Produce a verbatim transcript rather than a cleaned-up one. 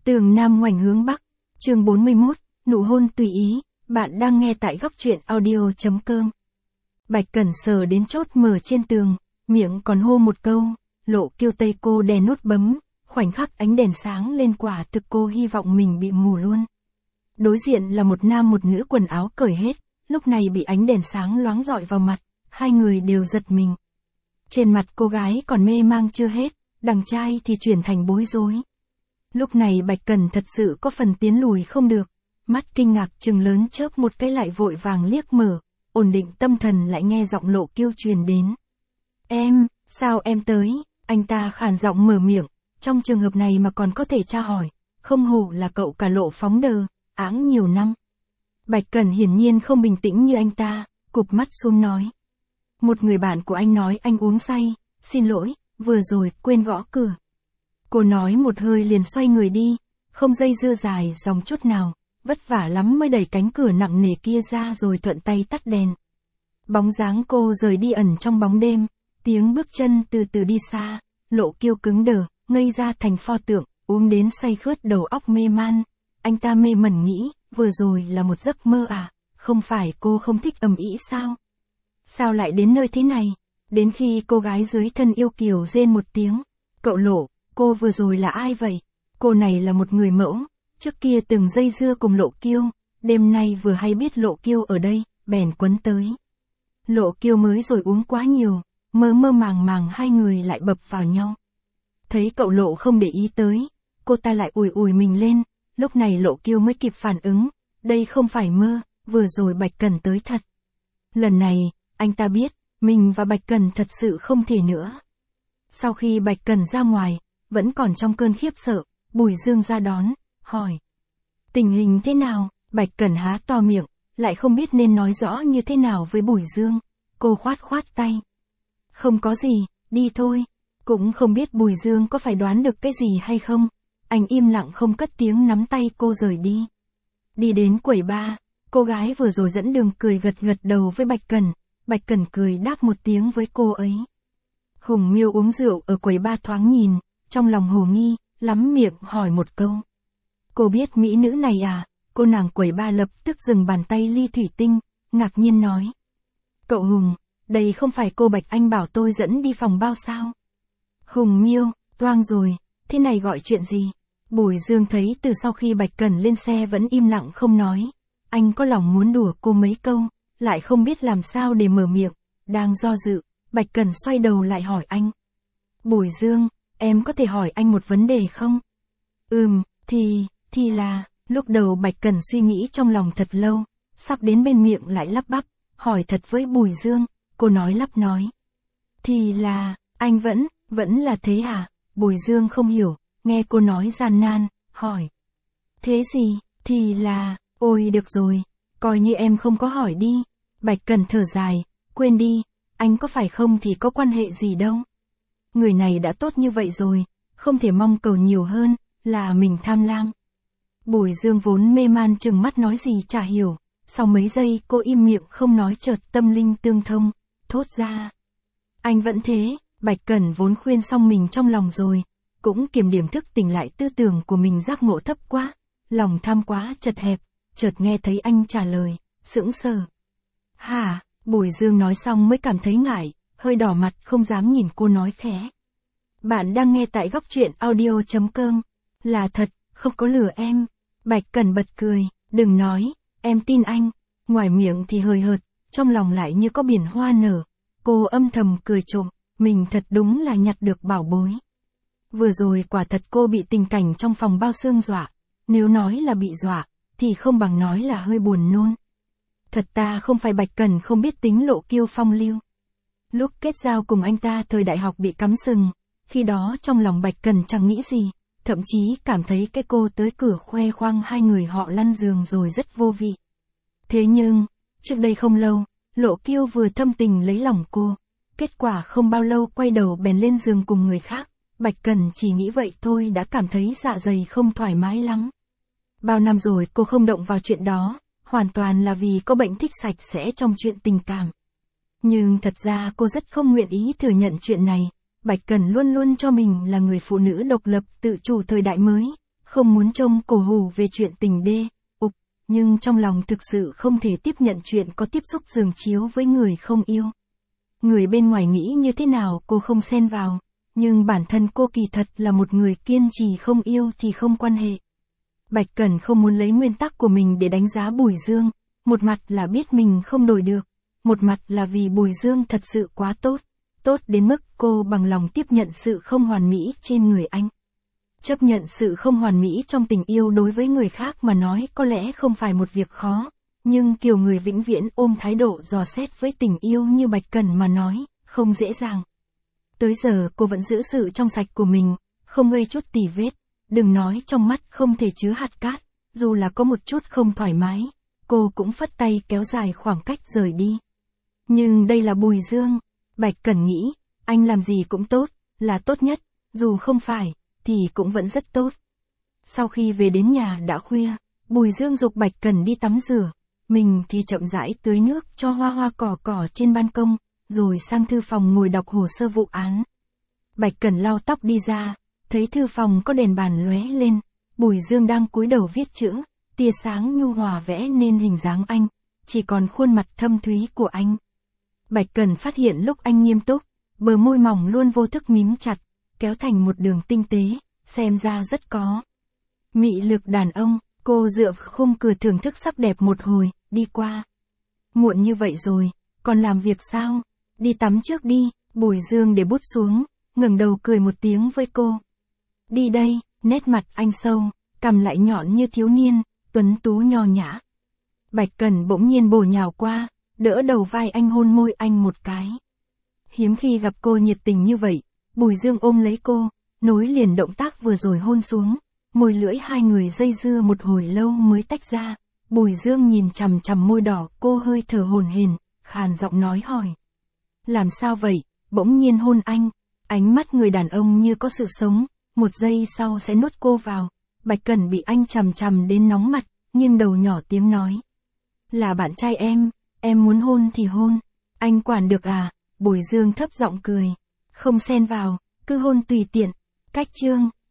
Tường Nam ngoảnh hướng Bắc, chương bốn mươi mốt, nụ hôn tùy ý, bạn đang nghe tại góc truyện audio.com. Bạch Cẩn sờ đến chốt mở trên tường, miệng còn hô một câu, Lộ Kiêu tay cô đè nút bấm, khoảnh khắc ánh đèn sáng lên quả thực cô hy vọng mình bị mù luôn. Đối diện là một nam một nữ quần áo cởi hết, lúc này bị ánh đèn sáng loáng rọi vào mặt, hai người đều giật mình. Trên mặt cô gái còn mê mang chưa hết, đằng trai thì chuyển thành bối rối. Lúc này Bạch Cẩn thật sự có phần tiến lùi không được, mắt kinh ngạc trừng lớn chớp một cái lại vội vàng liếc mở, ổn định tâm thần lại nghe giọng Lộ Kiêu truyền đến. Em, sao em tới? Anh ta khàn giọng mở miệng, trong trường hợp này mà còn có thể tra hỏi, không hổ là cậu cả Lộ phóng đờ, áng nhiều năm. Bạch Cẩn hiển nhiên không bình tĩnh như anh ta, cụp mắt xuống nói. Một người bạn của anh nói anh uống say, xin lỗi, vừa rồi quên gõ cửa. Cô nói một hơi liền xoay người đi, không dây dưa dài dòng chút nào, vất vả lắm mới đẩy cánh cửa nặng nề kia ra rồi thuận tay tắt đèn. Bóng dáng cô rời đi ẩn trong bóng đêm, tiếng bước chân từ từ đi xa, Lộ Kiêu cứng đờ, ngây ra thành pho tượng, uống đến say khướt đầu óc mê man. Anh ta mê mẩn nghĩ, vừa rồi là một giấc mơ à, không phải cô không thích ầm ĩ sao? Sao lại đến nơi thế này? Đến khi cô gái dưới thân yêu kiều rên một tiếng, cậu Lộ, cô vừa rồi là ai vậy? Cô này là một người mẫu, trước kia từng dây dưa cùng Lộ Kiêu, đêm nay vừa hay biết Lộ Kiêu ở đây, bèn quấn tới. Lộ Kiêu mới rồi uống quá nhiều, mơ mơ màng màng hai người lại bập vào nhau. Thấy cậu Lộ không để ý tới, cô ta lại ủi ủi mình lên, lúc này Lộ Kiêu mới kịp phản ứng, đây không phải mơ, vừa rồi Bạch Cẩn tới thật. Lần này, anh ta biết, mình và Bạch Cẩn thật sự không thể nữa. Sau khi Bạch Cẩn ra ngoài, vẫn còn trong cơn khiếp sợ, Bùi Dương ra đón, hỏi. Tình hình thế nào? Bạch Cẩn há to miệng, lại không biết nên nói rõ như thế nào với Bùi Dương. Cô khoát khoát tay. Không có gì, đi thôi. Cũng không biết Bùi Dương có phải đoán được cái gì hay không. Anh im lặng không cất tiếng nắm tay cô rời đi. Đi đến quầy bar, cô gái vừa rồi dẫn đường cười gật gật đầu với Bạch Cẩn. Bạch Cẩn cười đáp một tiếng với cô ấy. Hùng Miêu uống rượu ở quầy bar thoáng nhìn, trong lòng hồ nghi, lắm miệng hỏi một câu. Cô biết mỹ nữ này à? Cô nàng quầy bar lập tức dừng bàn tay ly thủy tinh, ngạc nhiên nói. Cậu Hùng, đây không phải cô Bạch Anh bảo tôi dẫn đi phòng bao sao? Hùng Miêu, toang rồi, thế này gọi chuyện gì? Bùi Dương thấy từ sau khi Bạch Cẩn lên xe vẫn im lặng không nói. Anh có lòng muốn đùa cô mấy câu, lại không biết làm sao để mở miệng, đang do dự, Bạch Cẩn xoay đầu lại hỏi anh. Bùi Dương, em có thể hỏi anh một vấn đề không? Ừm, thì, thì là, lúc đầu Bạch Cẩn suy nghĩ trong lòng thật lâu, sắp đến bên miệng lại lắp bắp, hỏi thật với Bùi Dương, cô nói lắp nói. Thì là, anh vẫn, vẫn là thế hả? Bùi Dương không hiểu, nghe cô nói gian nan, hỏi. Thế gì, thì là, ôi được rồi, coi như em không có hỏi đi. Bạch Cẩn thở dài, quên đi, anh có phải không thì có quan hệ gì đâu. Người này đã tốt như vậy rồi, không thể mong cầu nhiều hơn, là mình tham lam. Bùi Dương vốn mê man chừng mắt nói gì chả hiểu, sau mấy giây cô im miệng không nói chợt tâm linh tương thông, thốt ra. Anh vẫn thế, Bạch Cẩn vốn khuyên xong mình trong lòng rồi, cũng kiềm điểm thức tỉnh lại tư tưởng của mình giác ngộ thấp quá, lòng tham quá chật hẹp, chợt nghe thấy anh trả lời, sững sờ. Hả? Bùi Dương nói xong mới cảm thấy ngại, hơi đỏ mặt không dám nhìn cô nói khẽ. Bạn đang nghe tại góc truyện audio.com, là thật, không có lừa em. Bạch Cẩn bật cười, đừng nói, em tin anh. Ngoài miệng thì hời hợt, trong lòng lại như có biển hoa nở. Cô âm thầm cười trộm, mình thật đúng là nhặt được bảo bối. Vừa rồi quả thật cô bị tình cảnh trong phòng bao xương dọa, nếu nói là bị dọa, thì không bằng nói là hơi buồn nôn. Thật ta không phải Bạch Cẩn không biết tính Lộ Kiêu phong lưu. Lúc kết giao cùng anh ta thời đại học bị cắm sừng, khi đó trong lòng Bạch Cẩn chẳng nghĩ gì, thậm chí cảm thấy cái cô tới cửa khoe khoang hai người họ lăn giường rồi rất vô vị. Thế nhưng, trước đây không lâu, Lộ Kiêu vừa thâm tình lấy lòng cô, kết quả không bao lâu quay đầu bèn lên giường cùng người khác, Bạch Cẩn chỉ nghĩ vậy thôi đã cảm thấy dạ dày không thoải mái lắm. Bao năm rồi cô không động vào chuyện đó, hoàn toàn là vì có bệnh thích sạch sẽ trong chuyện tình cảm. Nhưng thật ra cô rất không nguyện ý thừa nhận chuyện này, Bạch Cẩn luôn luôn cho mình là người phụ nữ độc lập tự chủ thời đại mới, không không muốn trông cổ hủ về chuyện tình đê, ục, nhưng trong lòng thực sự không thể tiếp nhận chuyện có tiếp xúc giường chiếu với người không yêu. Người bên ngoài nghĩ như thế nào cô không xen vào, nhưng bản thân cô kỳ thật là một người kiên trì không yêu thì không quan hệ. Bạch Cẩn không muốn lấy nguyên tắc của mình để đánh giá Bùi Dương, một mặt là biết mình không đổi được, một mặt là vì Bùi Dương thật sự quá tốt, tốt đến mức cô bằng lòng tiếp nhận sự không hoàn mỹ trên người anh. Chấp nhận sự không hoàn mỹ trong tình yêu đối với người khác mà nói có lẽ không phải một việc khó, nhưng kiểu người vĩnh viễn ôm thái độ dò xét với tình yêu như Bạch Cẩn mà nói, không dễ dàng. Tới giờ cô vẫn giữ sự trong sạch của mình, không gây chút tì vết, đừng nói trong mắt không thể chứa hạt cát, dù là có một chút không thoải mái, cô cũng phất tay kéo dài khoảng cách rời đi. Nhưng đây là Bùi Dương, Bạch Cẩn nghĩ, anh làm gì cũng tốt, là tốt nhất, dù không phải, thì cũng vẫn rất tốt. Sau khi về đến nhà đã khuya, Bùi Dương giục Bạch Cẩn đi tắm rửa, mình thì chậm rãi tưới nước cho hoa hoa cỏ cỏ trên ban công, rồi sang thư phòng ngồi đọc hồ sơ vụ án. Bạch Cẩn lau tóc đi ra, thấy thư phòng có đèn bàn lóe lên, Bùi Dương đang cúi đầu viết chữ, tia sáng nhu hòa vẽ nên hình dáng anh, chỉ còn khuôn mặt thâm thúy của anh. Bạch Cẩn phát hiện lúc anh nghiêm túc, bờ môi mỏng luôn vô thức mím chặt, kéo thành một đường tinh tế, xem ra rất có mị lực đàn ông. Cô dựa khung cửa thưởng thức sắc đẹp một hồi, đi qua. Muộn như vậy rồi, còn làm việc sao? Đi tắm trước đi. Bùi Dương để bút xuống, ngẩng đầu cười một tiếng với cô. Đi đây, nét mặt anh sâu, cằm lại nhọn như thiếu niên, tuấn tú nho nhã. Bạch Cẩn bỗng nhiên bổ nhào qua, đỡ đầu vai anh hôn môi anh một cái. Hiếm khi gặp cô nhiệt tình như vậy, Bùi Dương ôm lấy cô, nối liền động tác vừa rồi hôn xuống. Môi lưỡi hai người dây dưa một hồi lâu mới tách ra, Bùi Dương nhìn chằm chằm môi đỏ cô hơi thở hổn hển, khàn giọng nói hỏi. Làm sao vậy, bỗng nhiên hôn anh, ánh mắt người đàn ông như có sự sống, một giây sau sẽ nuốt cô vào. Bạch Cẩn bị anh chằm chằm đến nóng mặt, nghiêng đầu nhỏ tiếng nói. Là bạn trai em, em muốn hôn thì hôn, anh quản được à? Bùi Dương thấp giọng cười, không xen vào, cứ hôn tùy tiện. Cách chương